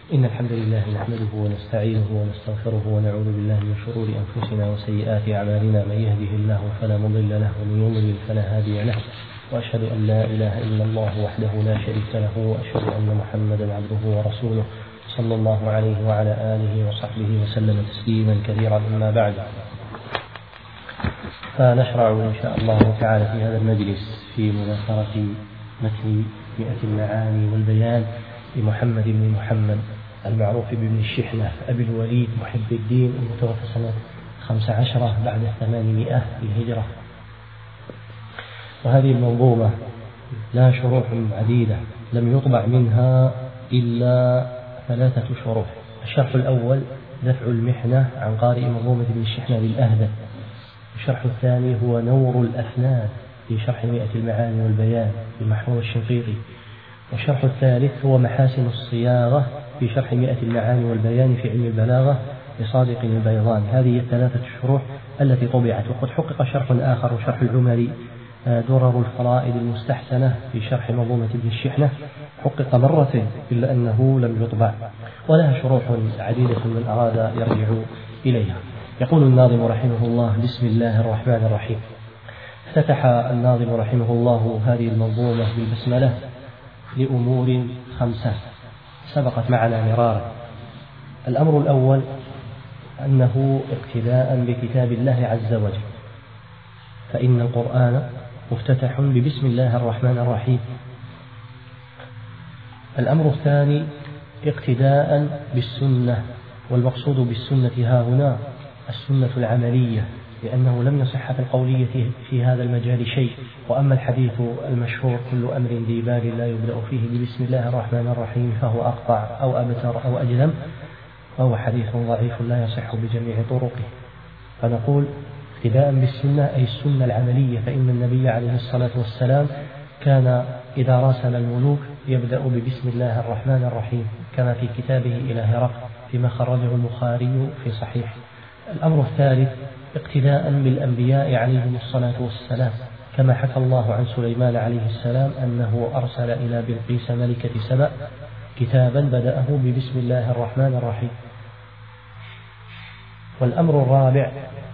إن الحمد لله نحمده ونستعينه ونستغفره ونعوذ بالله من شرور أنفسنا وسيئات أعمالنا، من يهده الله فلا مضل له ومن يضلل فلا هادي له، وأشهد أن لا إله إلا الله وحده لا شريك له، وأشهد أن محمدا عبده ورسوله صلى الله عليه وعلى آله وصحبه وسلم تسليما كثيرا. أما بعد، فنشرع إن شاء الله تعالى في هذا المجلس في مذاكرة متن 100 المعاني والبيان لمحمد بن محمد المعروف بابن الشحنة أبي الوليد محب الدين، المتوفى سنة 15 بعد 800 للهجرة. وهذه المنظومة لها شروح عديدة لم يطبع منها إلا 3 شروح. الشرح الأول دفع المحنة عن قارئ منظومة ابن الشحنة للأهدى. الشرح الثاني هو نور الأفنان في شرح 100 المعاني والبيان لمحمود الشنقيطي. والشرح الثالث هو محاسن الصياغة في شرح 100 المعاني والبيان في علم البلاغة لصادق البيضاني. هذه 3 الشروح التي طبعت. وقد حقق شرح آخر وشرح العمري درر الفرائد المستحسنة في شرح منظومة ابن الشحنة، حقق مرة إلا أنه لم يطبع، ولها شروح عديدة من أراد يرجع إليها. يقول الناظم رحمه الله: بسم الله الرحمن الرحيم. افتتح الناظم رحمه الله هذه المنظومة بالبسملة لأمور 5 سبقت معنا مرارا. الأمر الأول أنه اقتداء بكتاب الله عز وجل، فإن القرآن مفتتح ببسم الله الرحمن الرحيم. الأمر الثاني اقتداء بالسنة، والمقصود بالسنة ها هنا السنة العملية، لأنه لم يصح في القولية في هذا المجال شيء. وأما الحديث المشهور: كل أمر ذي بال لا يبدأ فيه ببسم الله الرحمن الرحيم فهو أقطع أو أبتر أو أجلم، فهو حديث ضعيف لا يصح بجميع طرقه. فنقول اقتداء بالسنة أي السنة العملية، فإن النبي عليه الصلاة والسلام كان إذا راسل الملوك يبدأ ببسم الله الرحمن الرحيم، كما في كتابه إلى هرقل فيما خرجه البخاري في صحيح. الأمر الثالث اقتداء بالأنبياء عليهم الصلاة والسلام، كما حكى الله عن سليمان عليه السلام أنه أرسل إلى بلقيس ملكة سبأ كتابا بدأه ببسم الله الرحمن الرحيم. والأمر الرابع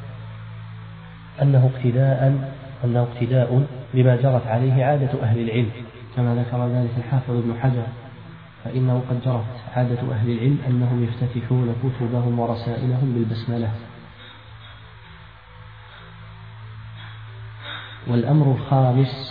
أنه اقتداء بما جرت عليه عادة أهل العلم، كما ذكر ذلك الحافظ ابن حجر، فإنه قد جرت عادة أهل العلم أنهم يفتتحون كتبهم ورسائلهم بالبسملة. والأمر الخامس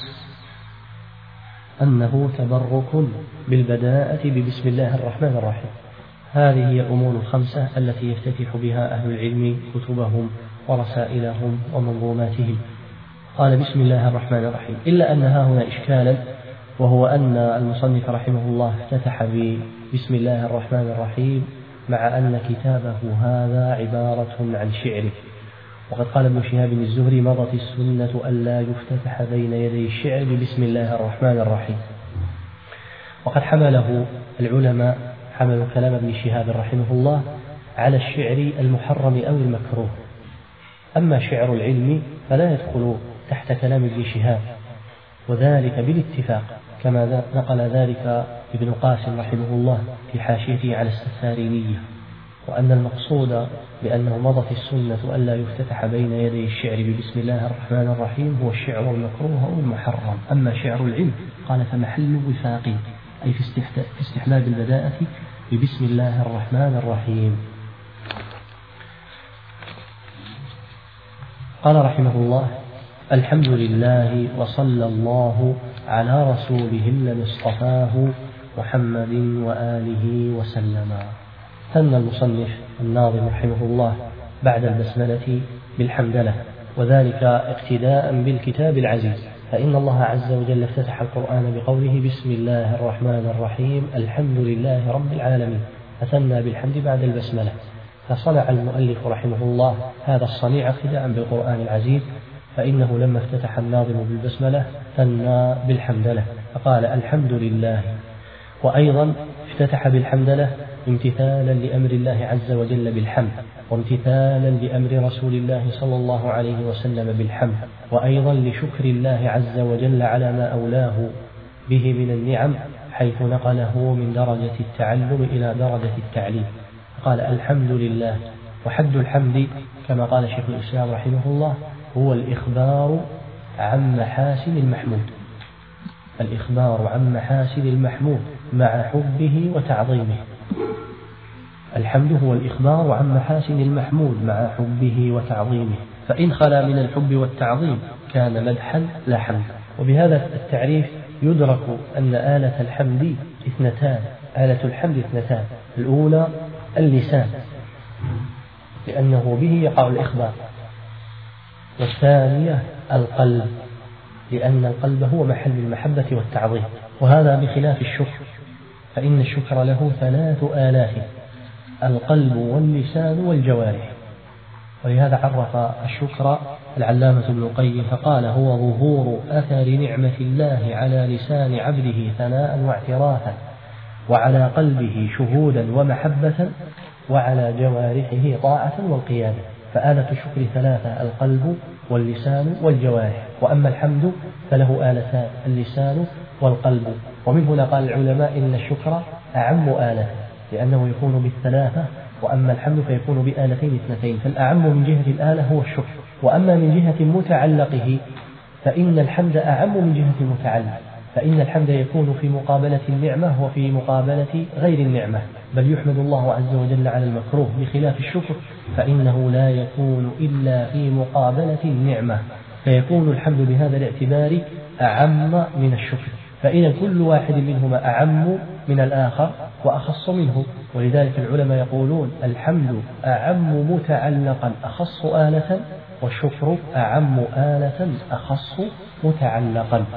أنه تبرك بالبداءة ببسم الله الرحمن الرحيم. هذه هي الأمور 5 التي يفتتح بها أهل العلم كتبهم ورسائلهم ومنظوماتهم. قال بسم الله الرحمن الرحيم، إلا أن هنا إشكالا، وهو أن المصنف رحمه الله افتتح بسم الله الرحمن الرحيم مع أن كتابه هذا عبارة عن شعره. وقد قال ابن شهاب الزهري: مضت السنة ألا يفتتح بين يدي الشعر ببسم الله الرحمن الرحيم. وقد حمله العلماء حملوا كلام ابن شهاب رحمه الله على الشعر المحرم أو المكروه. أما شعر العلم فلا يدخل تحت كلام ابن شهاب، وذلك بالاتفاق، كما نقل ذلك ابن قاسم رحمه الله في حاشيته على السفارينية. وأن المقصود بأنه مضت السنة ألا يفتتح بين يدي الشعر ببسم الله الرحمن الرحيم هو الشعر المكروه أو المحرم. أما شعر العلم قال فمحل وفاق، أي في استحباب البداءة ببسم الله الرحمن الرحيم. قال رحمه الله: الحمد لله وصلى الله على رسوله الذي اصطفاه محمد وآله وسلم. ثنى المصنف الناظم رحمه الله بعد البسملة بالحمدلة، وذلك اقتداء بالكتاب العزيز، فإن الله عز وجل افتتح القرآن بقوله بسم الله الرحمن الرحيم الحمد لله رب العالمين، فثنى بالحمد بعد البسملة. فصنع المؤلف رحمه الله هذا الصنيع اقتداء بالقرآن العزيز، فإنه لما افتتح الناظم بالبسملة ثنى بالحمدلة فقال الحمد لله. وأيضا افتتح بالحمدلة امتثالا لأمر الله عز وجل بالحمد، وامتثالا لأمر رسول الله صلى الله عليه وسلم بالحمد، وأيضا لشكر الله عز وجل على ما أولاه به من النعم، حيث نقله من درجة التعلم إلى درجة التعليم. قال الحمد لله. وحد الحمد كما قال شيخ الإسلام رحمه الله هو الإخبار عن محاسن المحمود، الإخبار عن محاسن المحمود مع حبه وتعظيمه. الحمد هو الإخبار عن محاسن المحمود مع حبه وتعظيمه، فإن خلا من الحب والتعظيم كان مدحا لا حمد. وبهذا التعريف يدرك أن آلة الحمد اثنتان، آلة الحمد اثنتان، الأولى اللسان لأنه به يقع الإخبار، والثانية القلب لأن القلب هو محل المحبة والتعظيم. وهذا بخلاف الشكر، فإن الشكر له 3 آلاف: القلب واللسان والجوارح. ولهذا عرف الشكر العلامة ابن القيم فقال هو ظهور أثر نعمة الله على لسان عبده ثناء واعترافا، وعلى قلبه شهودا ومحبة، وعلى جوارحه طاعة والقيادة. فآلة الشكر 3: القلب واللسان والجوارح. وأما الحمد فله آلتان: اللسان والقلب. ومن هنا قال العلماء إن الشكر أعم آلة لأنه يكون ب3، وأما الحمد فيكون بآلتين اثنتين. فالأعم من جهة الآلة هو الشكر، وأما من جهة متعلقه فإن الحمد أعم من جهة المتعلق، فإن الحمد يكون في مقابلة النعمة وفي مقابلة غير النعمة، بل يحمد الله عز وجل على المكروه، بخلاف الشكر فإنه لا يكون إلا في مقابلة النعمة، فيكون الحمد بهذا الاعتبار أعم من الشكر. فإذا كل واحد منهما أعم من الآخر وأخص منه، ولذلك العلماء يقولون الحمد أعم متعلقا أخص آلة، والشكر أعم آلة أخص متعلقا.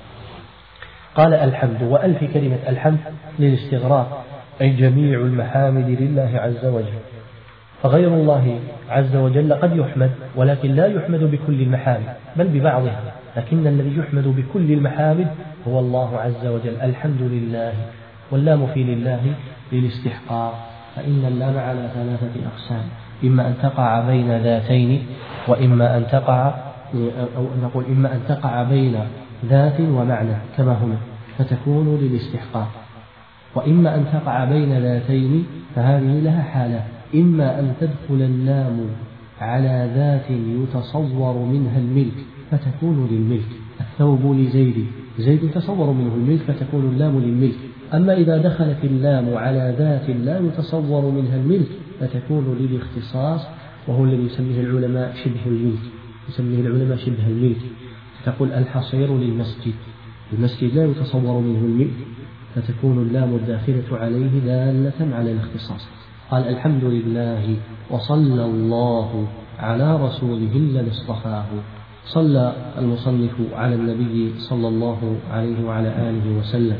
قال الحمد، وألف كلمة الحمد للاستغراق، أي جميع المحامد لله عز وجل. فغير الله عز وجل قد يحمد، ولكن لا يحمد بكل المحامد بل ببعضها، لكن الذي يحمد بكل المحامد هو الله عز وجل. الحمد لله، واللام في لله للاستحقاق، فإن اللام على 3 أقسام: إما أن تقع بين ذاتين، وإما أن تقع أو نقول إما أن تقع بين ذات ومعنى كما هنا فتكون للاستحقاق، وإما أن تقع بين ذاتين فهذه لها حالة: إما أن تدخل اللام على ذات يتصور منها الملك فتكون للملك، الثوب لزيد، زيد يتصور منه الملك فتكون اللام للملك. أما إذا دخلت اللام على ذات لا يتصور منها الملك فتكون للاختصاص، وهو الذي يسميه العلماء شبه الملك، يسميه العلماء شبه الملك. تقول الحصير للمسجد، المسجد لا يتصور منه الملك فتكون اللام الداخلة عليه دالة على الاختصاص. قال الحمد لله وصلى الله على رسوله الذي اصطفاه. صلى المصنف على النبي صلى الله عليه وعلى آله وسلم.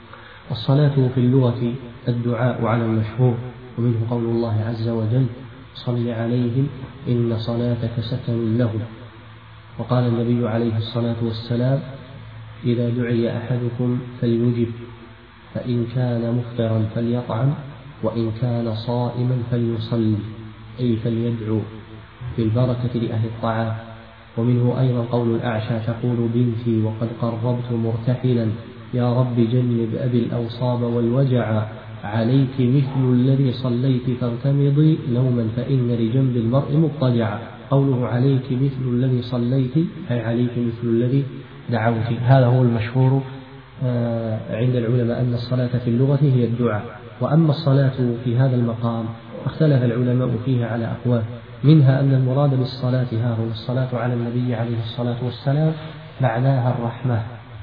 والصلاة في اللغة الدعاء على المشهور، ومنه قول الله عز وجل: صل عليهم إن صلاتك سكن لهم. وقال النبي عليه الصلاة والسلام: إذا دعي أحدكم فليجب، فإن كان مفطرا فليطعم، وإن كان صائما فليصلي، أي فليدعو بالبركة لأهل الطعام. ومنه أيضا قول الأعشى: تقول بنتي وقد قربت مرتحلا، يا رب جنب أبي الأوصاب والوجع، عليك مثل الذي صليت فارتمضي نوما فإن لجنب المرء مضطجعا. قوله عليك مثل الذي صليت أي عليك مثل الذي دعوت. هذا هو المشهور عند العلماء أن الصلاة في اللغة هي الدعاء. وأما الصلاة في هذا المقام فاختلف العلماء فيها على أقوال، منها أن المراد بالصلاة ها هو الصلاة على النبي عليه الصلاة والسلام معناها الرحمة،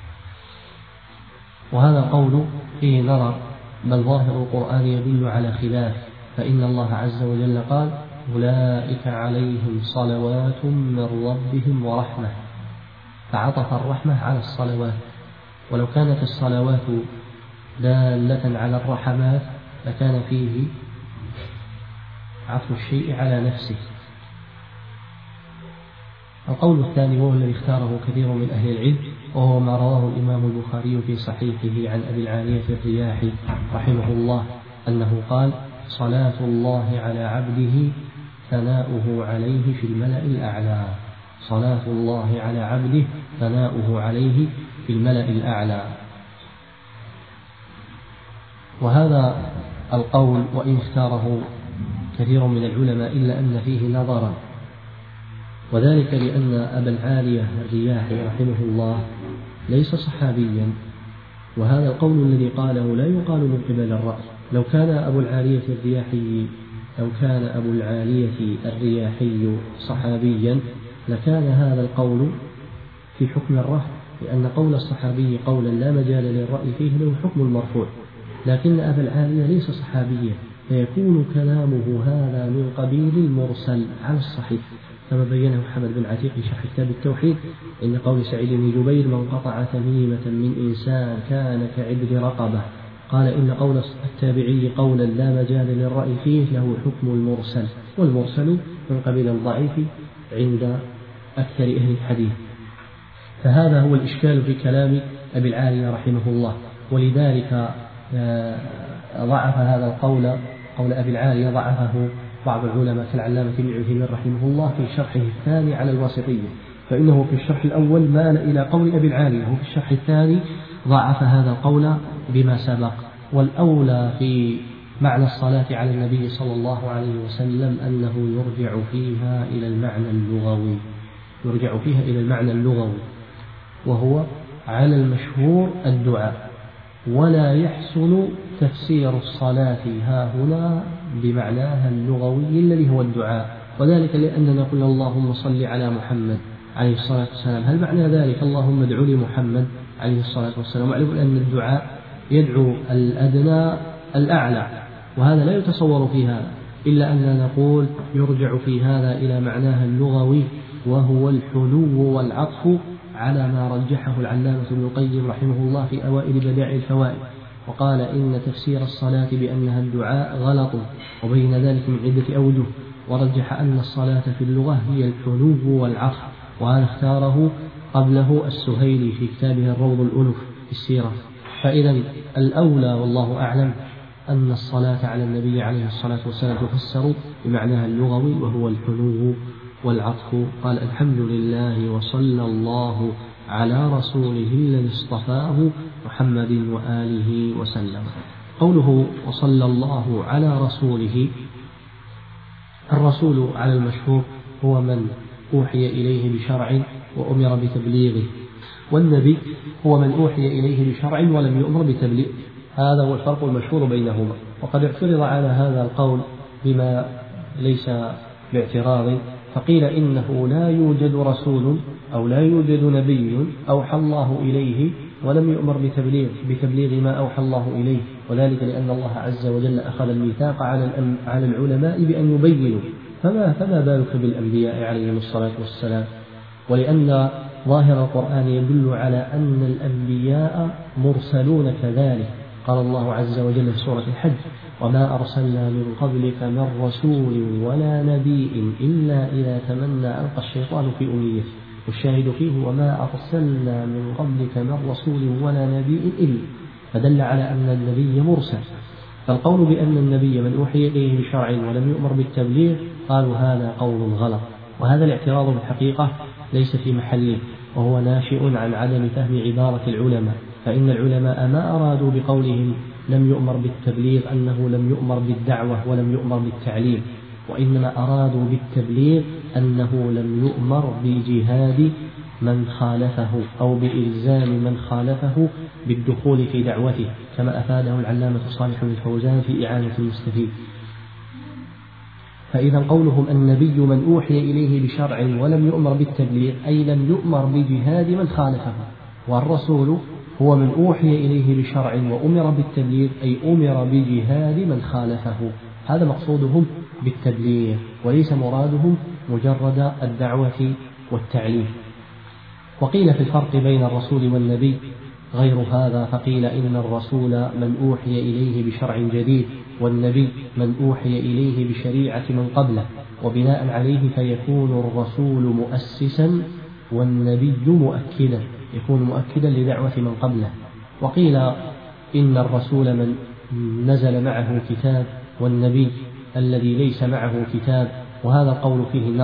وهذا قول فيه نظر، بل ظاهر القرآن يدل على خلاف، فإن الله عز وجل قال: أولئك عليهم صلوات من ربهم ورحمة، فعطف الرحمة على الصلوات. ولو كانت الصلوات دالة على الرحمات لكان فيه عطف الشيء على نفسه. القول الثاني وهو الذي اختاره كثير من أهل العلم، وهو ما رواه الإمام البخاري في صحيحه عن أبي العالية الرياحي رحمه الله أنه قال: صلاة الله على عبده ثناؤه عليه في الملأ الأعلى. صلاة الله على عبده ثناؤه عليه في الملأ الأعلى. وهذا القول وإن اختاره كثير من العلماء إلا أن فيه نظرا، وذلك لأن أبا العالية الرياحي رحمه الله ليس صحابيا، وهذا القول الذي قاله لا يقال من قبل الرأي. لو كان أبو العالية الرياحي صحابيا لكان هذا القول في حكم الرفع، لأن قول الصحابي قولا لا مجال للرأي فيه له حكم المرفوع، لكن أبا العالية ليس صحابيا، فيكون كلامه هذا من قبيل المرسل على الصحيح، كما بينه محمد بن عتيق في شرح كتاب التوحيد: إن قول سعيد بن جبير: من قطع تميمة من إنسان كان كعبد رقبة، قال إن قول التابعي قولا لا مجال للرأي فيه له حكم المرسل، والمرسل من قبيل الضعيف عند أكثر أهل الحديث. فهذا هو الإشكال في كلام أبي العالية رحمه الله، ولذلك ضعف هذا القول، قول أبي العالية ضعفه بعض العلماء كالعلامة ابن عثيمين رحمه الله في شرحه الثاني على الواسطية، فإنه في الشرح الأول مال إلى قول أبي العالية، وفي الشرح الثاني ضعف هذا القول بما سبق. والأولى في معنى الصلاة على النبي صلى الله عليه وسلم أنه يرجع فيها إلى المعنى اللغوي، وهو على المشهور الدعاء، ولا يحسن تفسير الصلاة هاهنا بمعناها اللغوي الذي هو الدعاء، وذلك لأننا قلنا اللهم صل على محمد عليه الصلاة والسلام، هل معنى ذلك اللهم ادع لمحمد عليه الصلاة والسلام؟ واعلموا أن الدعاء يدعو الأدنى الأعلى، وهذا لا يتصور فيها إلا أننا نقول يرجع في هذا إلى معناها اللغوي، وهو الحنو والعطف على ما رجحه العلامة ابن القيم رحمه الله في أوائل بدائع الفوائد، وقال إن تفسير الصلاة بأنها الدعاء غلط، وبين ذلك من عدة أوجه، ورجح أن الصلاة في اللغة هي الحنو والعطف، وهذا اختاره قبله السهيلي في كتابه الروض الأنف في السيرة. فإذا الأولى والله أعلم أن الصلاة على النبي عليه الصلاة والسلام تفسر بمعناها اللغوي، وهو الحنو والعطف. قال: الحمد لله وصلى الله على رسوله الذي اصطفاه محمد وآله وسلم. قوله وصلى الله على رسوله، الرسول على المشهور هو من أوحي إليه بشرع وأمر بتبليغه، والنبي هو من أوحي إليه بشرع ولم يؤمر بتبليغه، هذا هو الفرق المشهور بينهما. وقد اعترض على هذا القول بما ليس باعتراض، فقيل إنه لا يوجد رسول أو لا يوجد نبي أوحى الله إليه ولم يؤمر بتبليغ ما أوحى الله إليه، وذلك لأن الله عز وجل أخذ الميثاق على العلماء بأن يبينوا، فما بالك بالأنبياء عليهم الصلاة والسلام، ولأن ظاهر القرآن يدل على أن الأنبياء مرسلون كذلك. قال الله عز وجل في سورة الحج: وما أرسلنا من قبلك من رسول ولا نبي إلا إذا تمنى ألقى الشيطان في أمنيته، والشاهد فيه وما أرسلنا من قبلك من رسول ولا نبي إلا، فدل على أن النبي مرسل. فالقول بأن النبي من أوحي إليه بشرع ولم يؤمر بالتبليغ قالوا هذا قول غلط، وهذا الاعتراض بالحقيقة ليس في محله، وهو ناشئ عن عدم فهم عبارة العلماء، فإن العلماء ما أرادوا بقولهم لم يؤمر بالتبليغ أنه لم يؤمر بالدعوة ولم يؤمر بالتعليم، وإنما أرادوا بالتبليغ أنه لم يؤمر بجهاد من خالفه أو بإلزام من خالفه بالدخول في دعوته، كما أفاده العلامة صالح بن الفوزان في إعانة المستفيد. فإذا قولهم النبي من أوحي إليه بشرع ولم يؤمر بالتبليغ أي لم يؤمر بجهاد من خالفه، والرسول هو من أوحي إليه بشرع وأمر بالتبليغ أي أمر بجهاد من خالفه، هذا مقصودهم بالتبليغ، وليس مرادهم مجرد الدعوة والتعليم. وقيل في الفرق بين الرسول والنبي غير هذا، فقيل إن الرسول من أوحي إليه بشرع جديد، والنبي من أوحي إليه بشريعة من قبله، وبناء عليه فيكون الرسول مؤسسا والنبي مؤكدا، يكون مؤكدا لدعوة من قبله. وقيل إن الرسول من نزل معه كتاب، والنبي الذي ليس معه كتاب، وهذا القول فيه نظر،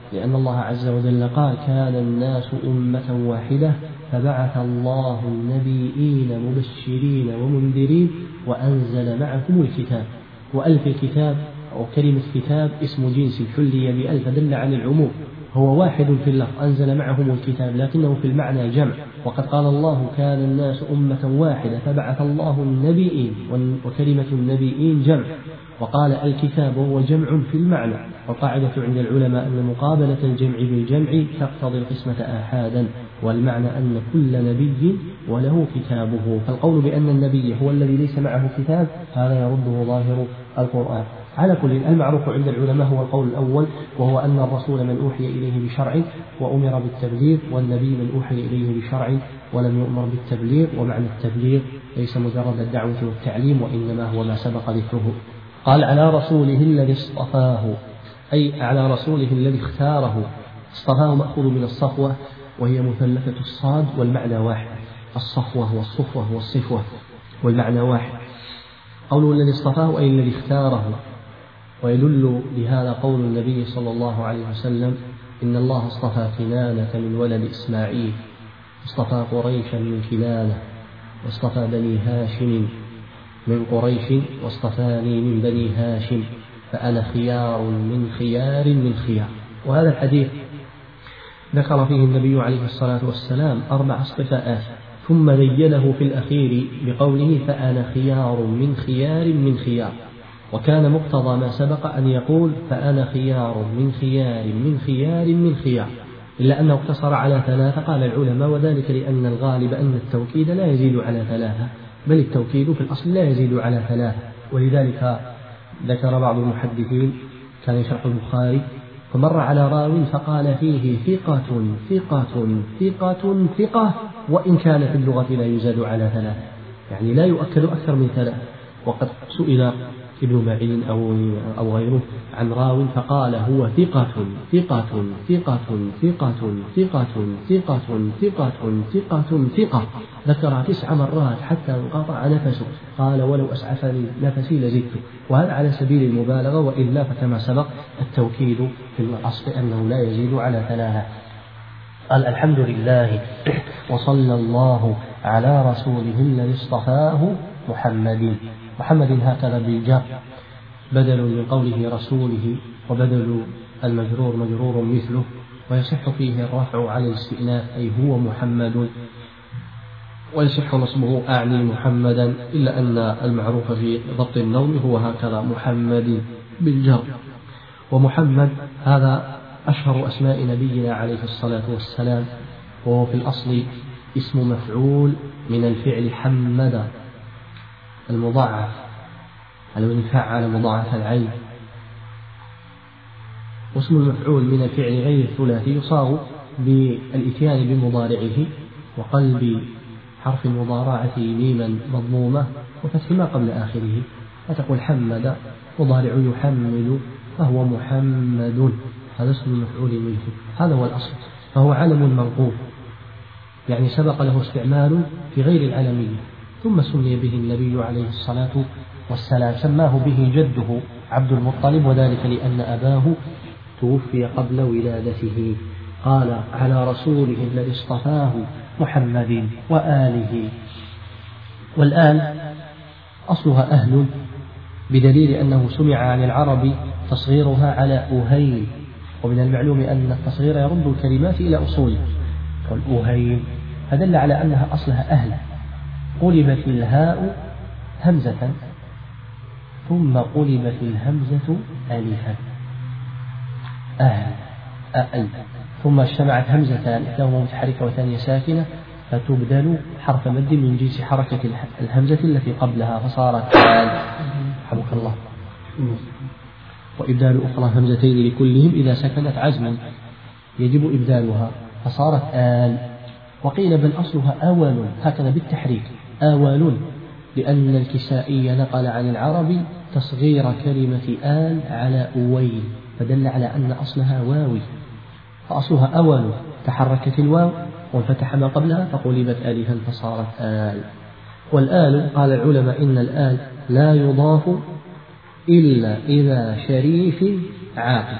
لأن الله عز وجل قال كان الناس أمة واحدة فبعث الله النبيين مبشرين ومنذرين وأنزل معهم الكتاب. وألف الكتاب أو كلمة كتاب اسم جنس حلي بألف دل عن العموم، هو واحد في اللفظ أنزل معهم الكتاب، لكنه في المعنى جمع. وقد قال الله كان الناس أمة واحدة فبعث الله النبيين، وكلمة النبيين جمع، وقال الكتاب وهو جمع في المعنى. والقاعدة عند العلماء أن مقابلة الجمع بالجمع تقتضي القسمة آحادا، والمعنى أن كل نبي وله كتابه. فالقول بأن النبي هو الذي ليس معه كتاب هذا يرده ظاهر القرآن. على كل المعروف عند العلماء هو القول الأول، وهو أن الرسول من أوحي إليه بشرع وأمر بالتبليغ، والنبي من أوحي إليه بشرع ولم يؤمر بالتبليغ. ومعنى التبليغ ليس مجرد الدعوة والتعليم، وإنما هو ما سبق ذكره. قال على رسوله الذي اصطفاه، أي على رسوله الذي اختاره. اصطفاه مأخوذ من الصفوة، وهي مثلثة الصاد والمعنى واحد، الصفوة والصفوة والصفوة والمعنى واحد. قوله الذي اصطفاه أي الذي اختاره. ويدل لهذا قول النبي صلى الله عليه وسلم إن الله اصطفى كنانة من ولد إسماعيل، اصطفى قريشا من كنانة، واصطفى بني هاشم من قريش، واصطفاني من بني هاشم، فأنا خيار من خيار من خيار. وهذا الحديث ذكر فيه النبي عليه الصلاة والسلام 4 اصطفاءات، ثم بينه في الأخير بقوله فأنا خيار من خيار من خيار. وكان مقتضى ما سبق أن يقول فأنا خيار من خيار من خيار من خيار، إلا أنه اقتصر على 3 قال العلماء، وذلك لأن الغالب أن التوكيد لا يزيد على 3، بل التوكيد في الأصل لا يزيد على 3. ولذلك ذكر بعض المحدثين كان يشرح البخاري فمر على راو فقال فيه ثقة ثقة ثقة ثقة، وإن كان في اللغة لا يزاد على 3، يعني لا يؤكد أكثر من 3. وقد سئل ابن معين أو غيره عن راو فقال هو ثقة ثقة ثقة ثقة ثقة ثقة ثقة ثقة ثقة، ذكرها 9 مرات حتى انقطع نفسه، قال ولو أسعفني نفسي لزدت. وهذا على سبيل المبالغة، وإلا فكما سبق التوكيد في الأصل أنه لا يزيد على 3. قال الحمد لله وصلى الله على رسوله الذي اصطفاه محمد. محمد هكذا بالجر بدل من قوله رسوله، وبدل المجرور مجرور مثله، ويصح فيه الرفع على الاستئناف أي هو محمد، ويصح نصبه أعني محمدا، إلا أن المعروف في ضبط النوم هو هكذا محمد بالجر. ومحمد هذا أشهر أسماء نبينا عليه الصلاة والسلام، وهو في الأصل اسم مفعول من الفعل حمد المضاعف على من فعل مضاعف العين. واسم المفعول من الفعل غير الثلاثي يصاغ بالإتيان بمضارعه وقلب حرف المضارعة ميما مضمومة وفتح ما قبل آخره، فتقول حمد مضارع يحمل فهو محمد، هذا اسم المفعول منه، هذا هو الأصل. فهو علم منقوب، يعني سبق له استعمال في غير العلمية، ثم سمي به النبي عليه الصلاة والسلام، سماه به جده عبد المطلب، وذلك لأن أباه توفي قبل ولادته. قال على رسوله الذي اصطفاه محمد وآله. والآن أصلها أهل، بدليل أنه سمع عن العرب تصغيرها على أهيل، ومن المعلوم أن التصغير يرد الكلمات إلى أصولها، والأهيل فدل على أنها أصلها أهل. قلبت الهاء همزة ثم قلبت الهمزة ألفا، أهل أأل، ثم اجتمعت همزتان إحداهما متحركة والثانية ساكنة فتبدل حرف مد من جنس حركة الهمزة التي قبلها فصارت آل، رحمك الله. وإبدال أخرى همزتين لكلهم إذا سكنت عزما يجب إبدالها فصارت آل. وقيل بل أصلها أول، هكذا بالتحريك أول، لأن الكسائي نقل عن العرب تصغير كلمة آل على أويل، فدل على أن أصلها واوي، فأصلها أول، تحركت الواو وانفتح ما قبلها فقلبت آلها فصارت آل. والآل قال العلماء إن الآل لا يضاف إلا إذا شريف عاقل،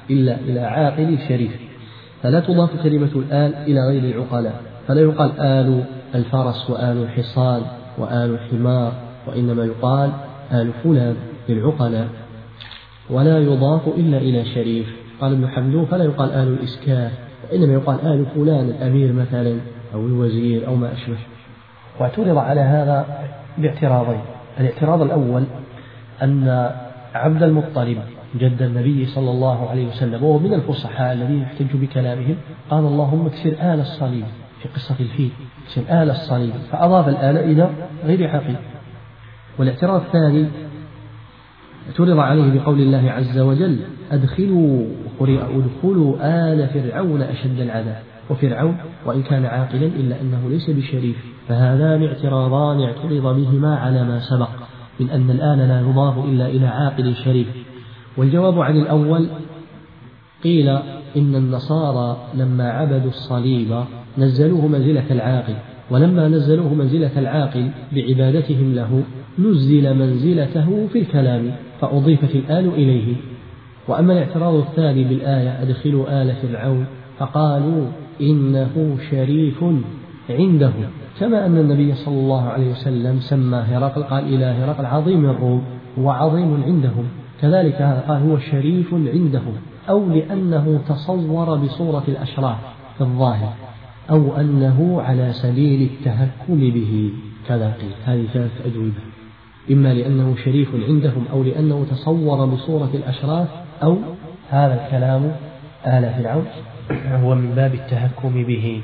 إلا إلى عاقل شريف، فلا تضاف كلمة الآل إلى غير العقلاء، فلا يقال آل الفرس وآل الحصان وآل الحمار، وإنما يقال آل فلان للعقلاء، ولا يضاف إلا إلى شريف. قال ابن حمدون فلا يقال آل الإسكاف، وإنما يقال آل فلان الأمير مثلا أو الوزير أو ما أشبه. واعترض على هذا باعتراضين. الاعتراض الأول أن عبد المطلب جد النبي صلى الله عليه وسلم وهو من الفصحاء الذين يحتج بكلامهم قال اللهم اكسر آل الصليب في قصة الفيل، اكسر آل الصليب، فأضاف الآل إلى غير عقيل. والاعتراض الثاني اعترض عليه بقول الله عز وجل ادخلوا آل فرعون أشد العذاب، وفرعون وإن كان عاقلا إلا أنه ليس بشريف، فهذان اعتراضان اعترض بهما على ما سبق من أن الآل لا يضاف إلا إلى عاقل شريف. والجواب عن الأول قيل إن النصارى لما عبدوا الصليب نزلوه منزلة العاقل، ولما نزلوه منزلة العاقل بعبادتهم له نزل منزلته في الكلام فأضيفت الآل إليه. وأما الاعتراض الثاني بالآية أدخلوا آل فرعون فقالوا إنه شريف عنده، كما أن النبي صلى الله عليه وسلم سمى هرقل قال إلى هرقل عظيم الروم وعظيم عندهم، كذلك هذا قال هو شريف عندهم، أو لأنه تصور بصورة الأشراف في الظاهر، أو أنه على سبيل التهكم به، كذا قيل. هذه ثلاث أجوبة، إما لأنه شريف عندهم أو لأنه تصور بصورة الأشراف، أو هذا الكلام آل فرعون هو من باب التهكم به.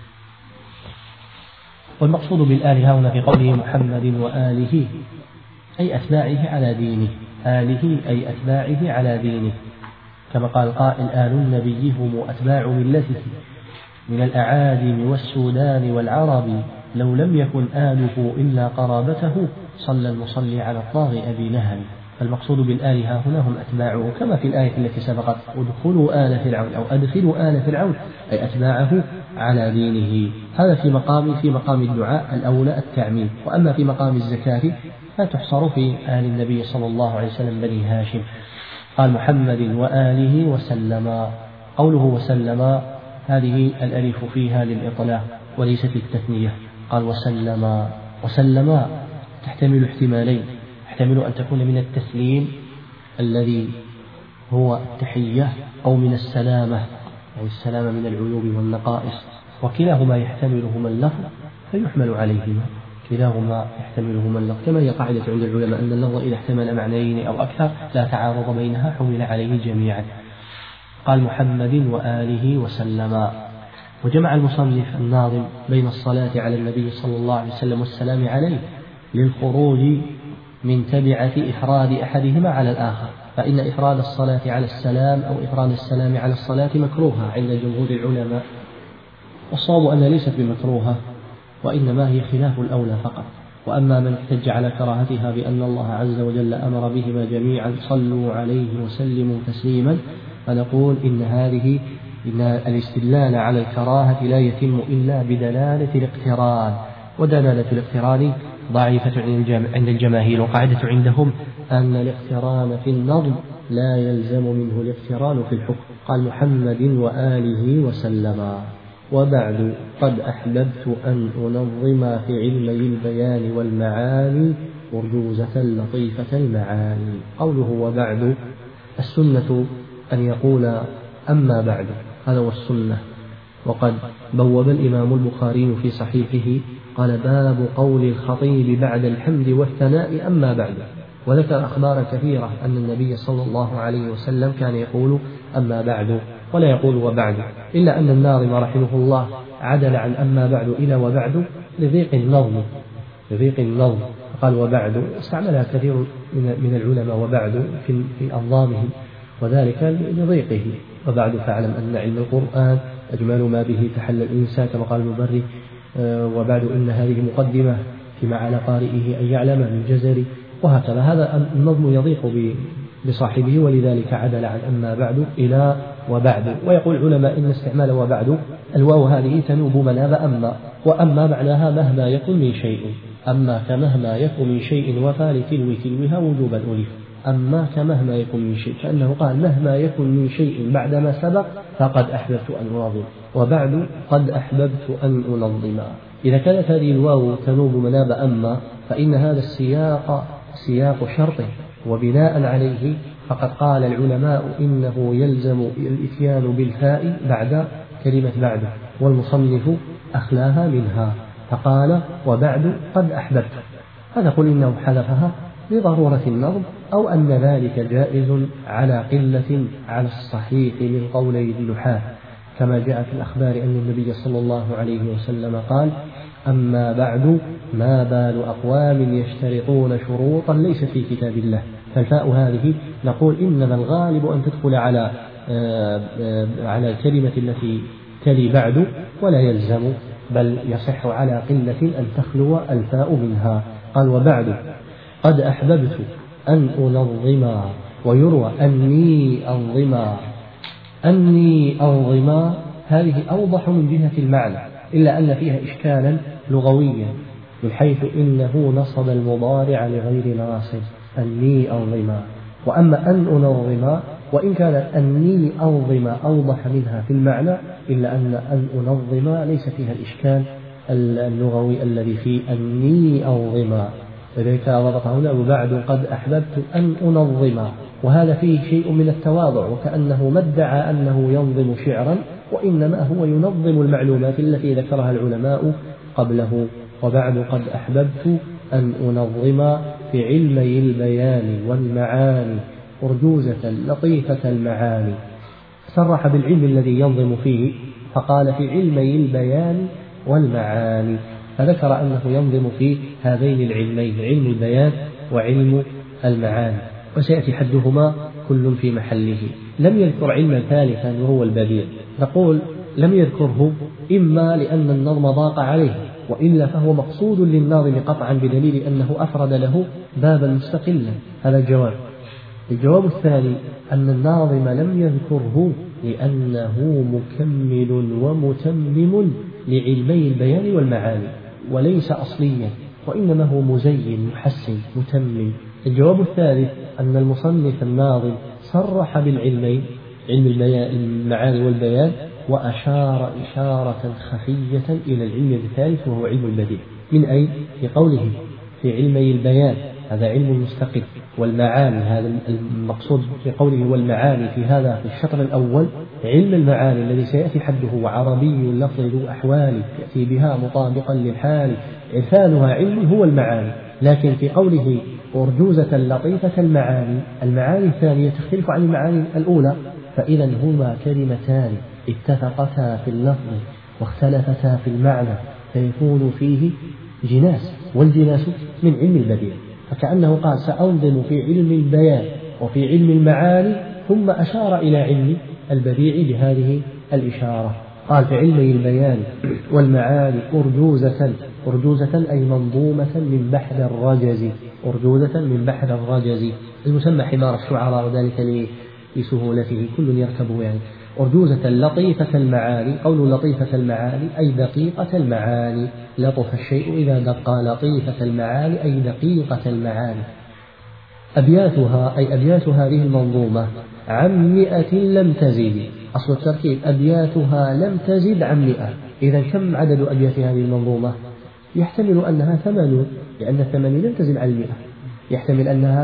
والمقصود بالآل هنا في قوله محمد وآله أي أتباعه على دينه، آله أي أتباعه على دينه، كما قال قائل آل النبي هم أتباع ملته من الأعاجم والسودان والعرب، لو لم يكن آله إلا قرابته صلى المصلي على الطاغي أبي لهب. فالمقصود بالآل ها هنا هم أتباعه، كما في الآية التي سبقت ادخلوا آل فرعون أو أدخلوا آل فرعون أي أتباعه على دينه. هذا في مقام الدعاء الأولى التعميم. وأما في مقام الزكاة فتحصر في آل النبي صلى الله عليه وسلم بني هاشم. قال محمد وآله وسلم، قوله وسلم هذه الألف فيها للإطلاق وليست التثنية. قال وسلم تحتمل احتمالين، يحتمل أن تكون من التسليم الذي هو التحية، أو من السلامة أو السلامة من العيوب والنقائص، وكلاهما يحتملهما اللفظ فيحمل عليهما، كلاهما يحتملهما اللفظ، كما هي قاعدة عند العلماء أن اللفظ إذا احتمل معنيين أو أكثر لا تعارض بينها حمل عليه جميعا. قال محمد وآله وسلم. وجمع المصنف الناظم بين الصلاة على النبي صلى الله عليه وسلم والسلام عليه للخروج من تبعة إفراد أحدهما على الآخر، فإن إفراد الصلاة على السلام أو إفراد السلام على الصلاة مكروهة عند جمهور العلماء، والصواب أن ليست بمكروهة وإنما هي خلاف الأولى فقط. وأما من احتج على كراهتها بأن الله عز وجل أمر بهما جميعا صلوا عليه وسلموا تسليما، فنقول إن الاستدلال على الكراهة لا يتم إلا بدلالة الاقتران، ودلالة الاقتران ضعيفة عند الجماهير، وقاعدة عندهم أن الاقتران في النظم لا يلزم منه الاقتران في الحكم. قال محمد وآله وسلم. وبعد قد أحببت أن أنظم في علمي البيان والمعاني أرجوزة لطيفة المعاني. قوله وبعد، السنة أن يقول أما بعد، هذا هو السنة. وقد بوب الإمام البخاري في صحيحه قال باب قول الخطيب بعد الحمد والثناء أما بعد، وذكر أخبارا كثيرة أن النبي صلى الله عليه وسلم كان يقول أما بعد ولا يقول وبعد، إلا أن الناظم رحمه الله عدل عن أما بعد إلى وبعد لضيق النظم قال وبعد، استعملها كثير من العلماء وبعد في أنظامهم، وذلك لضيقه. وبعد فاعلم أن علم القرآن أجمل ما به تحل الإنسان، كما قال المبري وبعد إن هذه مقدمة فيما على قارئه أن يعلم من جزري، وهكذا. هذا النظم يضيق بصاحبه، ولذلك عدل عن أما بعد إلى وبعد. ويقول العلماء إن استعمال وبعد الواو هذه تنوب مناب أما، وأما معناها مهما يكن من شيء، أما كمهما يكن من شيء وفى لتلوها وجوبا ألف، أماك مهما يكن من شيء، كأنه قال مهما يكن من شيء بعدما سبق فقد أحببت أن أنظم، وبعد قد أحببت أن أنظم. إذا كانت هذه الواو تنوب مناب أما فإن هذا السياق سياق شرط، وبناء عليه فقد قال العلماء إنه يلزم الإتيان بالفاء بعد كلمة بعد، والمصنف أخلاها منها فقال وبعد قد أحببت. هذا قل إنه حذفها لضرورة النظم، أو أن ذلك جائز على قلة على الصحيح من قولي النحاة، كما جاء في الأخبار أن النبي صلى الله عليه وسلم قال أما بعد ما بال أقوام يشترطون شروطا ليس في كتاب الله. فالفاء هذه نقول إنما الغالب أن تدخل على الكلمة التي تلي بعد، ولا يلزم بل يصح على قلة أن تخلو الفاء منها. قال وبعد قد أحببت أن أنظما، ويروى أني أنظما هذه أوضح من جهة المعنى، إلا أن فيها إشكالا لغويا من حيث إنه نصب المضارع لغير ناصب أني أنظما. وأما أن أنظما وإن كانت أني أنظم أوضح منها في المعنى، إلا أن أنظما ليس فيها الإشكال اللغوي الذي في أني أنظما، لذلك ضبط هنا وبعد قد أحببت أن أنظما. وهذا فيه شيء من التواضع، وكأنه ما ادعى أنه ينظم شعرا، وإنما هو ينظم المعلومات التي ذكرها العلماء قبله. وبعد قد أحببت أن أنظم في علمي البيان والمعاني أرجوزة لطيفة المعاني. صرح بالعلم الذي ينظم فيه فقال في علمي البيان والمعاني، فذكر أنه ينظم في هذين العلمين، علم البيان وعلم المعاني، وسيأتي حدهما كل في محله. لم يذكر علما ثالثا وهو البديع، نقول لم يذكره إما لأن النظم ضاق عليه، وإلا فهو مقصود للناظم قطعا بدليل أنه أفرد له بابا مستقلا. هذا الجواب. الجواب الثاني أن الناظم لم يذكره لأنه مكمل ومتمم لعلمي البيان والمعاني، وليس أصليا، وإنما هو مزين محسن متمم. الجواب الثالث أن المصنف الناظم صرح بالعلمين، علم المعاني والبيان، وأشار إشارة خفية إلى العلم الثالث وهو علم البديع. من أين؟ في قوله في علمي البيان، هذا علم مستقل، والمعاني هذا المقصود في قوله والمعاني في هذا في الشطر الأول علم المعاني الذي سيأتي حده وعربي اللفظ ذو أحوال يأتي بها مطابقا للحال عرفانها علم هو المعاني. لكن في قوله أرجوزة لطيفة المعاني الثانية تختلف عن المعاني الأولى، فإذا هما كلمتان اتفقتا في اللفظ واختلفتا في المعنى، فيكون فيه جناس، والجناس من علم البديع. فكأنه قال سأنظم في علم البيان وفي علم المعاني، ثم أشار إلى علم البديع بهذه الإشارة. قال في علمي البيان والمعاني أرجوزة أي منظومة من بحر الرجز، أرجوزة من بحر الرجز المسمى حمار الشعراء، وذلك لسهولته كل يركبه يعني. أرجوزة لطيفة المعاني، قول لطيفة المعاني أي دقيقة المعاني، لطف الشيء إذا دق، لطيفة المعاني أي دقيقة المعاني. أبياتها أي أبيات هذه المنظومة عن 100 لم تزد، أصل التركيب أبياتها لم تزد عن 100. إذا كم عدد أبيات هذه المنظومة؟ يحتمل أنها 80، لأن 80 لم تزد عن 100. يحتمل أنها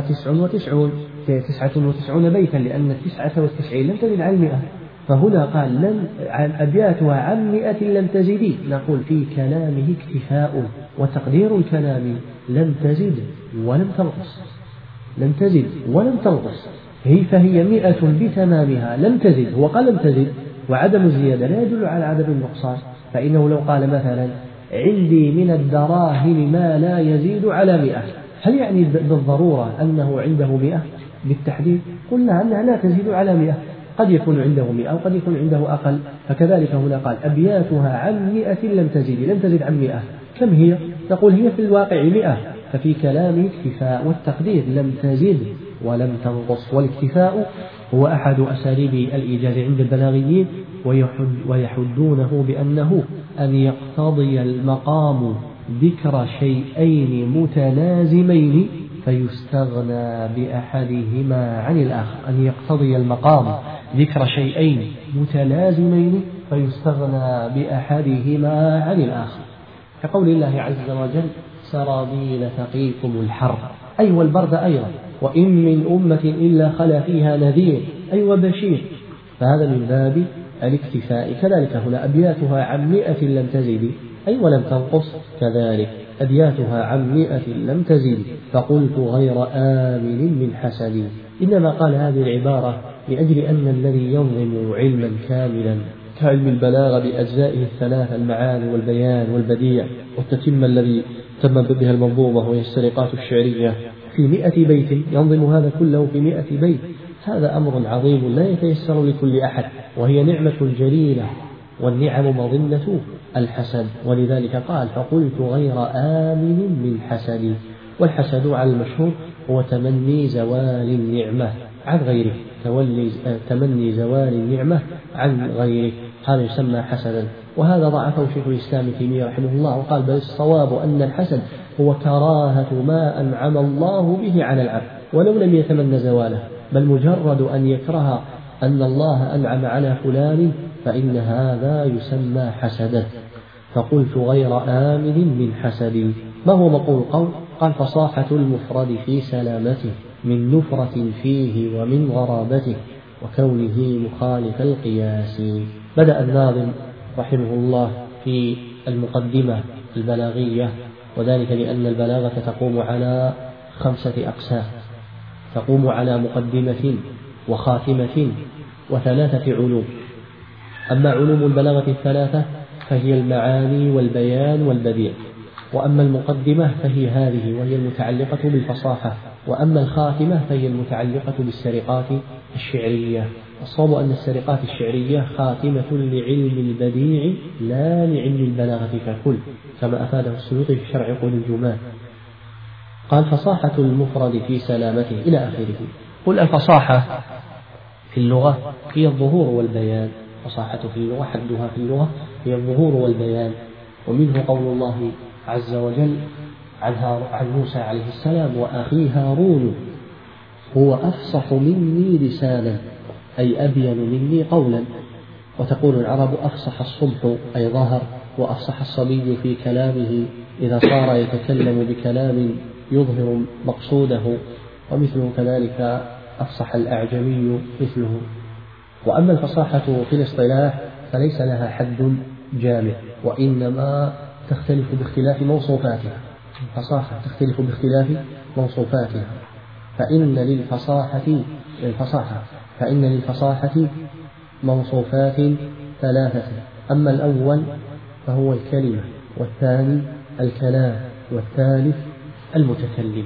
99 بيتا، لأن 99 لم تزد عن 100. فهنا قال لم أبياتها عن 100 لم تزد، نقول في كلامه اكتفاء، وتقدير الكلام لم تزد ولم تنقص، لم تزد ولم تنقص، فهي 100 بتمامها لم تزد. هو قال لم تزد، وعدم الزيادة لا يدل على عدم النقصان، فإنه لو قال مثلا عندي من الدراهم ما لا يزيد على 100، هل يعني بالضرورة أنه عنده 100 بالتحديد؟ قلنا أنها لا تزيد على 100، قد يكون عنده 100 وقد يكون عنده أقل. فكذلك هنا قال أبياتها عن 100 لم تزد عن 100. كم هي؟ نقول هي في الواقع 100، ففي كلامه اكتفاء، والتقدير لم تزد ولم تنقص. والاكتفاء هو أحد أساليب الإيجاز عند البلاغيين، ويحدونه بأنه أن يقتضي المقام ذكر شيئين متلازمين فيستغنى بأحدهما عن الآخر، أن يقتضي المقام ذكر شيئين متلازمين فيستغنى بأحدهما عن الآخر، كقول الله عز وجل سرابيل تقيكم الحر، أي والبرد أيضا، وإن من أمة إلا خلا فيها نذير، أي وبشير، فهذا من باب الاكتفاء. كذلك هنا أبياتها عن 100 لم تزد، أي ولم تنقص، كذلك أبياتها عن 100 لم تزد، فقلت غير آمن من حسدي. إنما قال هذه العبارة لأجل أن الذي ينظم علما كاملا كعلم البلاغة بأجزائه الثلاثة، المعاني والبيان والبديع والتتمة الذي تم بها المنظومة وهي السرقات الشعرية في 100 بيت، ينظم هذا كله في 100 بيت، هذا أمر عظيم لا يتيسر لكل أحد، وهي نعمة جليلة، والنعم مظنة الحسد، ولذلك قال فقلت غير آمن من حسدي. والحسد على المشهور هو تمني زوال النعمة عن غيره، تمني زوال النعمة عن غيره، هذا يسمى حسدا، وهذا ضعفه شيخ الإسلام ابن تيمية رحمه الله، وقال بل الصواب أن الحسد هو كراهة ما أنعم الله به على العبد ولو لم يتمنى زواله، بل مجرد أن يكره أن الله أنعم على فلان فإن هذا يسمى حسدا. فقلت غير آمن من حسدي. ما هو مقول القول؟ قال فصاحة المفرد في سلامته من نفرة فيه ومن غرابته وكونه مخالف القياس. بدأ الناظم رحمه الله في المقدمة البلاغية، وذلك لأن البلاغة تقوم على 5 أقسام، تقوم على مقدمة وخاتمة و3 علوم. أما علوم البلاغة 3 فهي المعاني والبيان والبديع، وأما المقدمة فهي هذه وهي المتعلقة بالفصاحة، وأما الخاتمة فهي المتعلقة بالسرقات الشعرية. الصواب أن السرقات الشعرية خاتمة لعلم البديع لا لعلم البلاغة ككل، كما أفاده السيوطي في شرع قول الجمال. قال فصاحة المفرد في سلامته إلى آخره. قل الفصاحة في اللغة هي الظهور والبيان، فصاحة في اللغة حدها في اللغة هي الظهور والبيان، ومنه قول الله عز وجل عن موسى عليه السلام وأخي هارون هو أفصح مني لسانا، أي أبين مني قولا. وتقول العرب أفصح الصبح أي ظهر، وأفصح الصبي في كلامه إذا صار يتكلم بكلام يظهر مقصوده، ومثله كذلك أفصح الأعجمي مثله. وأما الفصاحة في الاصطلاح فليس لها حد جامع، وإنما تختلف باختلاف موصوفاتها. الفصاحة تختلف باختلاف موصوفاتها، فإن للفصاحة موصوفات 3، أما الأول فهو الكلمة، والثاني الكلام، والثالث المتكلم.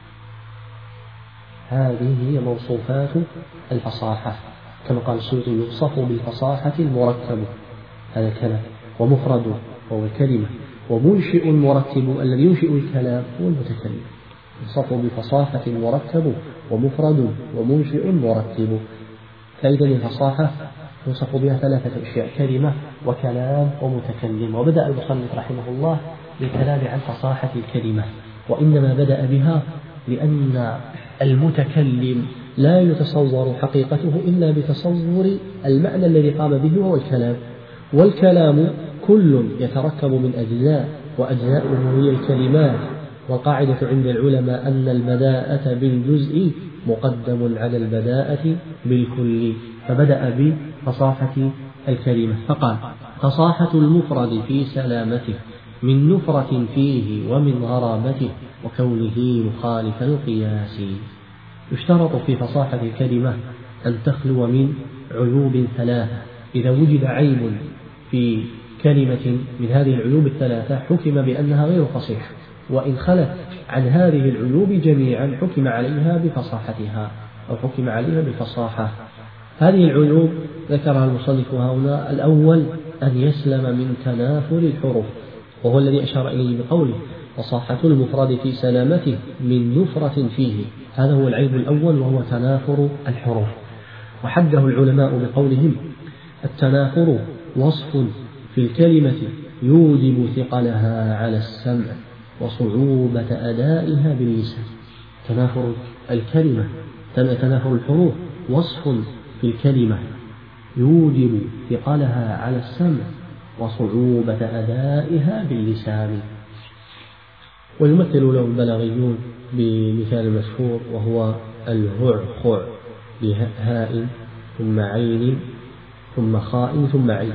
هذه هي موصوفات الفصاحة، كما قال السيوطي يوصف بالفصاحة المركب، هذا الكلام، ومفرد وهو الكلمة، ومنشئ مرتب الذي ينشئ الكلام هو المتكلم. يوصف بفصاحة مركب ومفرد ومنشئ مرتب. فإذا الفصاحة يوصف بها 3 أشياء: كلمة وكلام ومتكلم. وبدأ المصنف رحمه الله بالكلام عن فصاحة الكلمة، وإنما بدأ بها لأن المتكلم لا يتصور حقيقته إلا بتصور المعنى الذي قام به وهو الكلام، والكلام كل يتركب من أجزاء، وأجزاؤه هي الكلمات. والقاعدة عند العلماء أن البداءة بالجزء مقدم على البداءة بالكل، فبدأ بفصاحة الكلمة فقال فصاحة المفرد في سلامته من نفرة فيه ومن غرابته وكونه مخالف القياس. يشترط في فصاحة الكلمة أن تخلو من عيوب 3. إذا وجد عيب في كلمة من هذه العيوب 3 حكم بأنها غير فصيحة، وإن خلت عن هذه العيوب جميعا حكم عليها بفصاحتها أو حكم عليها بالفصاحة. هذه العيوب ذكرها المصنف هنا: الأول أن يسلم من تنافر الحروف، وهو الذي أشار إليه بقوله فصاحة المفرد في سلامته من نفرة فيه، هذا هو العيب الأول وهو تنافر الحروف. وحده العلماء بقولهم: التنافر وصف في الكلمة يوجب ثقلها على السمع وصعوبة أدائها باللسان. تنافر الكلمة تنافر الحروف وصف في الكلمة يوجب ثقلها على السمع وصعوبة أدائها باللسان. ويمثل له البلاغيون بمثال مشهور وهو الهعخع بهاء ثم عين ثم خاء ثم عين،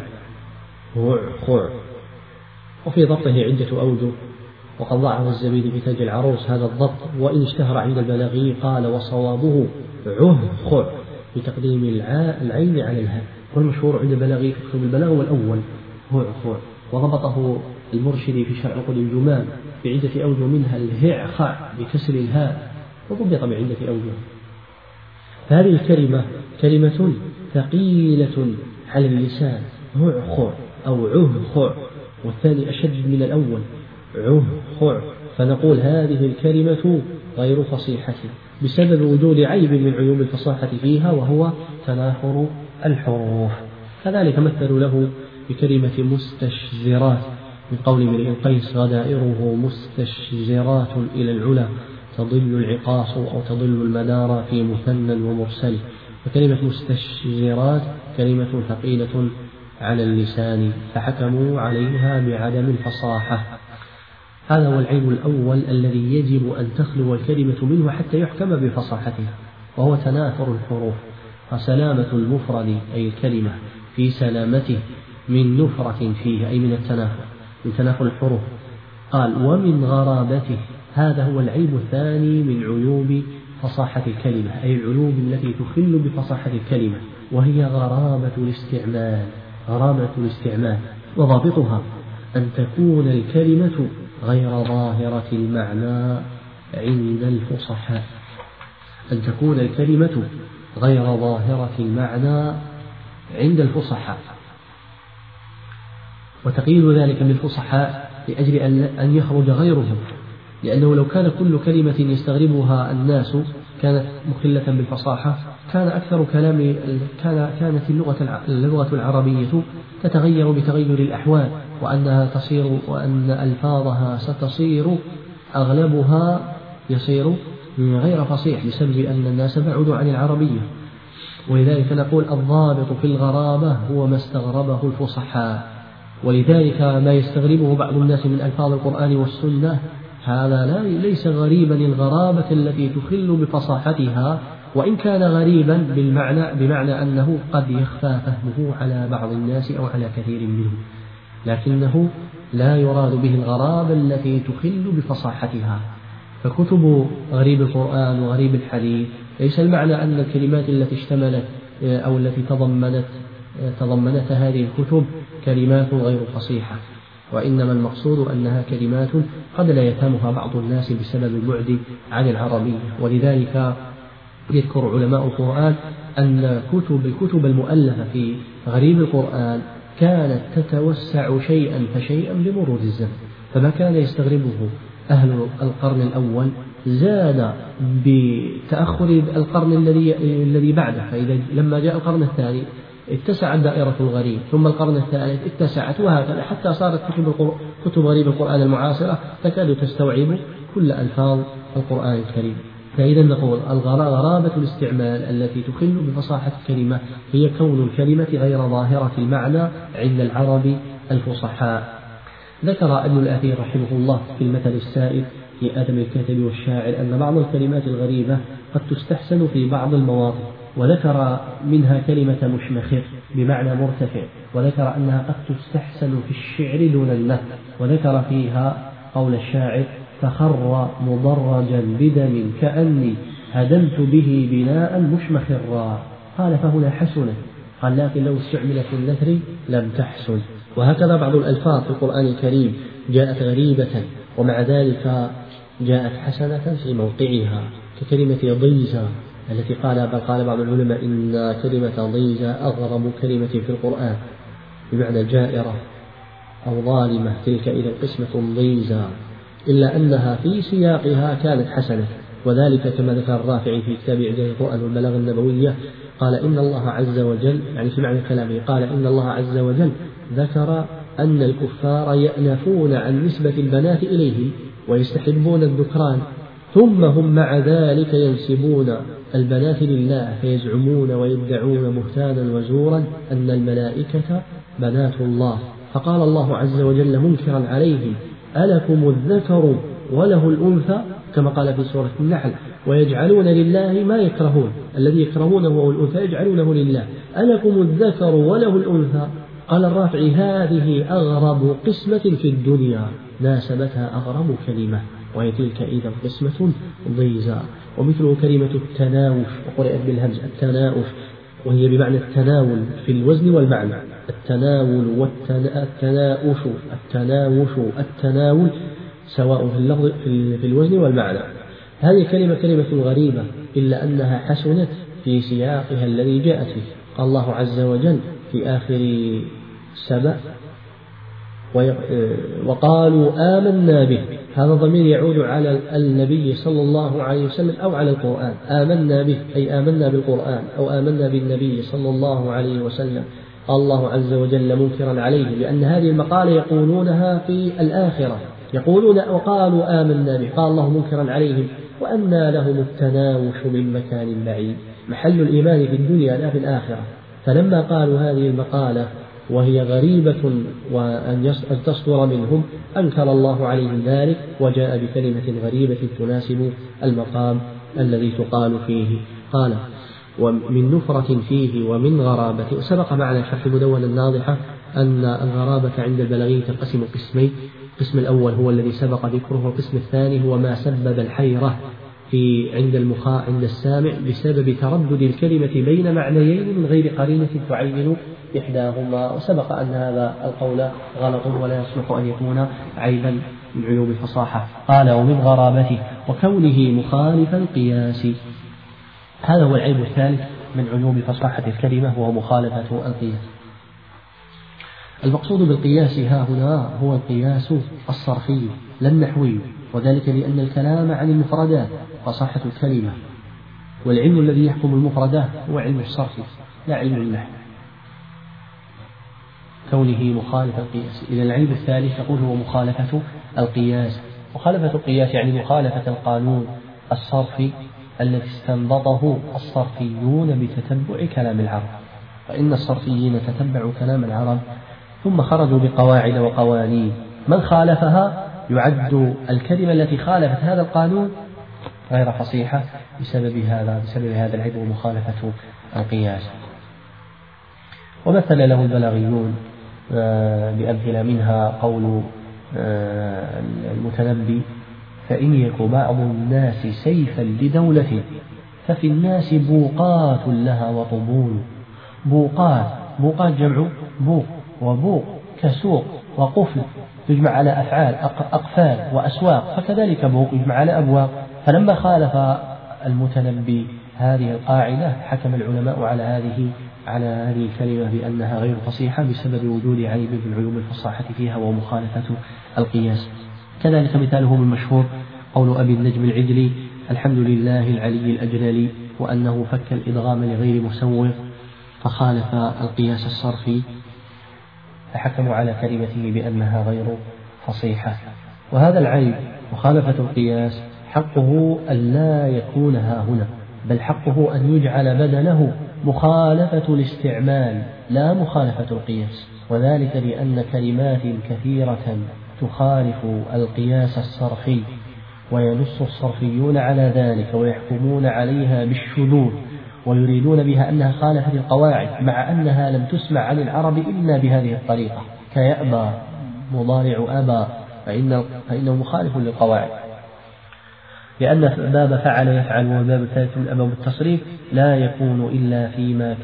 هعخع. وفي ضبطه عدة أوجه، وقد ضعف الزبيدي في تاج العروس هذا الضبط، وإن اشتهر عند البلاغي قال وصوابه عهخع بتقديم العين على الهاء، والمشهور عند البلاغي في كتب البلاغ والأول هعخع. وضبطه المرشدي في شرع عقد الجمال بعدة أوجه منها الهعخع بكسر الهاء، وضبط بعدة أوجه. فهذه الكلمة كلمة ثقيلة على اللسان، هعخع أو عهخع، والثاني أشد من الأول عهخع. فنقول هذه الكلمة غير فصيحة بسبب وجود عيب من عيوب الفصاحة فيها، وهو تنافر الحروف. كذلك مثلوا له بكلمة مستشزرات من قول امرئ القيس غدائره مستشزرات إلى العلا تضل العقاص أو تضل المدار في مثنى ومرسل. فكلمة مستشزرات كلمة ثقيلة على اللسان فحكموا عليها بعدم الفصاحة. هذا هو العيب الأول الذي يجب أن تخلو الكلمة منه حتى يحكم بفصاحتها، وهو تناثر الحروف. فسلامة المفرد أي الكلمة في سلامته من نفرة فيه أي من التنافر، من تنافر الحروف. قال ومن غرابته، هذا هو العيب الثاني من عيوب فصاحة الكلمة، أي العيوب التي تخل بفصاحة الكلمة، وهي غرابة الاستعمال. غرابة الاستعمال وضابطها أن تكون الكلمة غير ظاهرة المعنى عند الفصحاء، أن تكون الكلمة غير ظاهرة المعنى عند الفصحاء. وتقييد ذلك بالفصحاء لأجل أن يخرج غيرهم، لأنه لو كان كل كلمة يستغربها الناس كانت مخلة بالفصاحة كان أكثر كلام كانت اللغة العربية تتغير بتغير الأحوال، وأن ألفاظها ستصير أغلبها يصير غير فصيح بسبب أن الناس بعدوا عن العربية. ولذلك نقول الضابط في الغرابة هو ما استغربه الفصحاء. ولذلك ما يستغربه بعض الناس من ألفاظ القرآن والسنة هذا ليس غريبا الغرابة التي تخل بفصاحتها، وإن كان غريبا بمعنى أنه قد يخفى فهمه على بعض الناس أو على كثير منهم، لكنه لا يراد به الغرابة التي تخل بفصاحتها. فكتب غريب القرآن وغريب الحديث ليس المعنى أن الكلمات التي اشتملت أو التي تضمنت هذه الكتب كلمات غير فصيحة، وإنما المقصود أنها كلمات قد لا يفهمها بعض الناس بسبب البعد عن العربية. ولذلك يذكر علماء القرآن أن الكتب المؤلفة في غريب القرآن كانت تتوسع شيئا فشيئا بمرور الزمن، فما كان يستغربه أهل القرن الأول زاد بتأخر القرن الذي بعده، فإذا لما جاء القرن الثاني اتسعت دائرة الغريب، ثم القرن الثالث اتسعت، وهكذا حتى صارت كتب غريب القرآن المعاصرة تكاد تستوعب كل ألفاظ القرآن الكريم. فإذا نقول غرابة الاستعمال التي تخل بفصاحة الكلمة هي كون الكلمة غير ظاهرة المعنى عند العرب الفصحاء. ذكر ابن الأثير رحمه الله في المثل السائل في آدم الكاتب والشاعر أن بعض الكلمات الغريبة قد تستحسن في بعض المواضع، وذكر منها كلمة مشمخر بمعنى مرتفع، وذكر أنها قد تستحسن في الشعر دون النثر، وذكر فيها قول الشاعر فخر مضرجا بدم كأني هدمت به بناء مشمخرا. قال فهنا حسنة، قال لكن لو استعملت في النثر لم تحسن. وهكذا بعض الألفاظ في القرآن الكريم جاءت غريبة ومع ذلك جاءت حسنة في موقعها، ككلمة ضيزة التي قال بعض العلماء إن كلمة ضيزة أغرب كلمة في القرآن بمعنى جائرة أو ظالمة، تلك إذا قسمة ضيزة، إلا أنها في سياقها كانت حسنة. وذلك كما ذكر الرافعي في كتاب إعجاز القرآن والبلاغة النبوية قال إن الله عز وجل، يعني في معنى كلامه، قال إن الله عز وجل ذكر أن الكفار يأنفون عن نسبة البنات إليهم ويستحبون الذكران، ثم هم مع ذلك ينسبون البنات لله فيزعمون ويدعون بهتانا وزورا أن الملائكة بنات الله. فقال الله عز وجل منكرا عليهم: ألكم الذكر وله الأنثى، كما قال في سورة النحل: ويجعلون لله ما يكرهون، الذي يكرهونه هو الأنثى يجعلونه لله. ألكم الذكر وله الأنثى. قال الرافعي: هذه أغرب قسمة في الدنيا ناسبتها أغرب كلمة، وهي تلك إذا قسمة ضيزى. ومثله كلمة التناوش، وقرأت بالهمز التناوش، وهي بمعنى التناول في الوزن والمعنى. التناول والتناوش، التناول سواء في اللفظ في الوزن والمعنى. هذه كلمة غريبة، إلا أنها حسنت في سياقها الذي جاءت فيه. قال الله عز وجل في آخر سبأ: وقالوا آمنا به. هذا ضمير يعود على النبي صلى الله عليه وسلم أو على القرآن. آمنا به أي آمنا بالقرآن أو آمنا بالنبي صلى الله عليه وسلم. قال الله عز وجل منكرا عليه لأن هذه المقالة يقولونها في الآخرة، يقولون وقالوا آمنا به. قال الله منكرا عليهم: وأنى لهم التناوش من مكان بعيد. محل الإيمان في الدنيا لا في الآخرة. فلما قالوا هذه المقالة وهي غريبة وأن تصدر منهم، أنكر الله عليهم ذلك وجاء بكلمة غريبة تناسب المقام الذي تقال فيه. قال: ومن نفرة فيه ومن غرابة. سبق معنا شرح المدونة الناضحة أن الغرابة عند البلاغيين تنقسم قسمين: القسم الأول هو الذي سبق ذكره، والقسم الثاني هو ما سبب الحيرة عند السامع بسبب تردد الكلمة بين معنيين من غير قرينة تعين إحداهما. وسبق أن هذا القول غلط ولا يصلح أن يكون عيبا من عيوب الفصاحة. قال: ومن غرابته وكونه مخالف القياس. هذا هو العيب الثالث من عيوب فصاحة الكلمة، وهو مخالفة القياس. المقصود بالقياس ها هنا هو القياس الصرفي لا النحوي، وذلك لأن الكلام عن المفردات فصاحة الكلمة، والعلم الذي يحكم المفردات هو علم الصرف لا علم النحو، كونه مخالف القياس. إذا العيب الثالث يقول هو مخالفة القياس. مخالفة القياس يعني مخالفة القانون الصرفي الذي استنبطه الصرفيون بتتبع كلام العرب. فإن الصرفيين تتبعوا كلام العرب ثم خرجوا بقواعد وقوانين، من خالفها يعد الكلمة التي خالفت هذا القانون غير فصيحة بسبب هذا العيب ومخالفة القياس. ومثل له البلاغيون بأمثلة منها قول المتنبي: فإن يك بعض الناس سيفا لدولة ففي الناس بوقات لها وطبول. بوقات جمع بوق، وبوق كسوق وقفل يجمع على أفعال أقفال وأسواق، فكذلك بوق يجمع على أبواق. فلما خالف المتنبي هذه القاعدة حكم العلماء على هذه الكلمة بأنها غير فصيحة بسبب وجود عيب من عيوب الفصاحة فيها ومخالفة القياس. كذلك مثاله من مشهور قول أبي النجم العجلي: الحمد لله العلي الأجلل، وأنه فك الإدغام لغير مسوغ، فخالف القياس الصرفي فحكموا على كلمته بأنها غير فصيحة. وهذا العيب مخالفة القياس حقه أن لا يكون هنا، بل حقه أن يجعل بدله مخالفة الاستعمال لا مخالفة القياس، وذلك لأن كلمات كثيرة تخالف القياس الصرفي وينص الصرفيون على ذلك ويحكمون عليها بالشذوذ ويريدون بها أنها خالفت القواعد، مع أنها لم تسمع عن العرب إلا بهذه الطريقة، كيأبى مضارع أبى فإنه مخالف للقواعد، لأن باب فعل يفعل والباب الثالث من أبواب التصريف لا يكون إلا فيما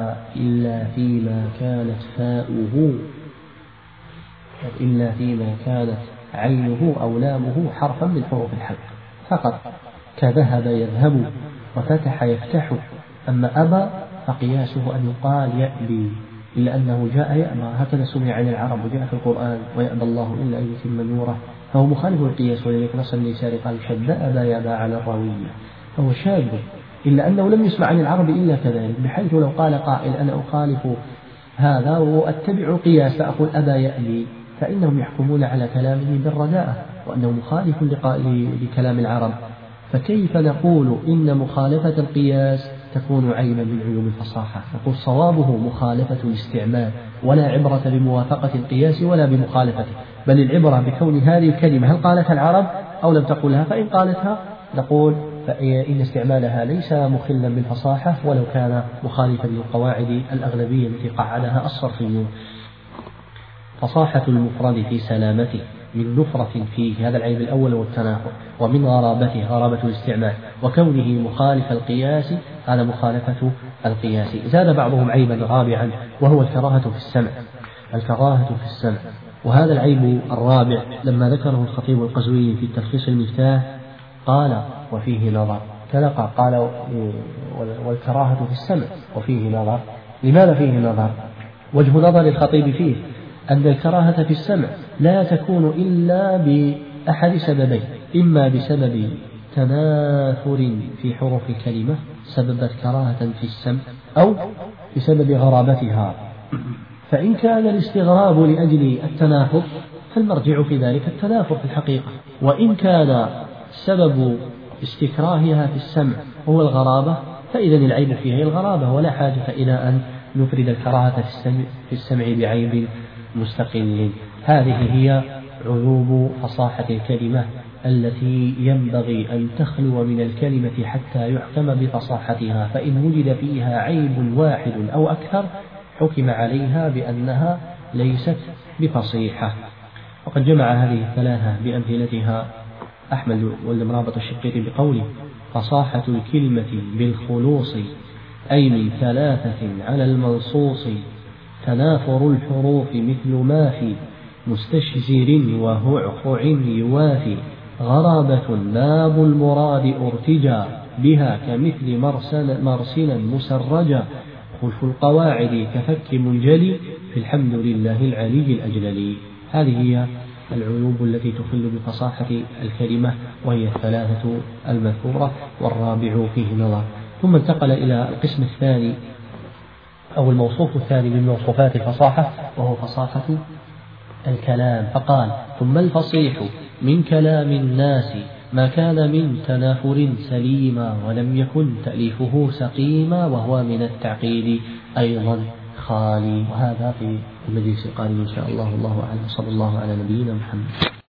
كانت عينه أو لامه حرفا من حروف الحق فقط، كذهب يذهب وفتح يفتح. أما أبى فقياسه أن يقال يأبي، إلا أنه جاء يأبى، هكذا سمع عن العرب وجاء في القرآن: ويأبى الله إلا أن يتم نوره، فهو مخالف القياس. ولذلك نص النساء قال: شد أبى يأبى على الروية، فهو شاذ، إلا أنه لم يسمع عن العرب إلا كذلك، بحيث لو قال قائل: أنا أخالف هذا وأتبع القياس فأقول أبى يأبي، فإنهم يحكمون على كلامه بالرداءة وأنه مخالف لكلام العرب، فكيف نقول إن مخالفة القياس تكون عيبا من عيوب الفصاحة؟ نقول صوابه مخالفة الاستعمال، ولا عبرة بموافقة القياس ولا بمخالفته، بل العبرة بكون هذه الكلمة هل قالتها العرب أو لم تقلها، فإن قالتها نقول فإن استعمالها ليس مخلا بالفصاحة ولو كان مخالفا للقواعد الأغلبية التي قعدها الصرفيون. فصاحة المفرد في سلامته من نفرة فيه، هذا العيب الأول والتناقض، ومن غرابته غرابة الاستعمال، وكونه مخالف القياس هذا مخالفة القياس. زاد بعضهم عيبا رابعا وهو الكراهة في السمع. الكراهة في السمع، وهذا العيب الرابع لما ذكره الخطيب القزويني في تلخيص المفتاح قال وفيه نظر. قال والكراهة في السمع وفيه نظر. لماذا فيه نظر؟ وجه نظر الخطيب فيه أن الكراهة في السمع لا تكون إلا بأحد سببين: إما بسبب تناثر في حروف الكلمة سببت كراهة في السمع، أو بسبب غرابتها. فإن كان الاستغراب لأجل التنافر فالمرجع في ذلك التنافر في الحقيقة، وإن كان سبب استكراهها في السمع هو الغرابة فإذا العيب فيها الغرابة، ولا حاجة إلى أن نفرد الكراهة في السمع بعيب مستقل. هذه هي عيوب فصاحة الكلمة التي ينبغي أن تخلو من الكلمة حتى يحكم بفصاحتها، فإن وجد فيها عيب واحد أو أكثر حكم عليها بأنها ليست بفصيحة. وقد جمع هذه الثلاثة بأمثلتها أحمد والمرابط الشقيقي بقوله: فصاحة الكلمة بالخلوص أي من ثلاثة على المنصوص، تنافر الحروف مثل ما في مستشزر وهعقع يوافي، غرابة باب المراد ارتجى بها كمثل مرسلا مسرجا، خلف القواعد كفك منجلي في الحمد لله العلي الأجللي. هذه هي العيوب التي تخل بفصاحة الكلمة، وهي الثلاثة المذكورة، والرابع فيه نظر. ثم انتقل إلى القسم الثاني أو الموصوف الثاني من موصوفات الفصاحة، وهو فصاحة الكلام، فقال: ثم الفصيح من كلام الناس ما كان من تنافر سليما، ولم يكن تأليفه سقيما، وهو من التعقيد أيضا خالي. وهذا في المجلس القادم إن شاء الله. الله أعلم، صلى الله على نبينا محمد.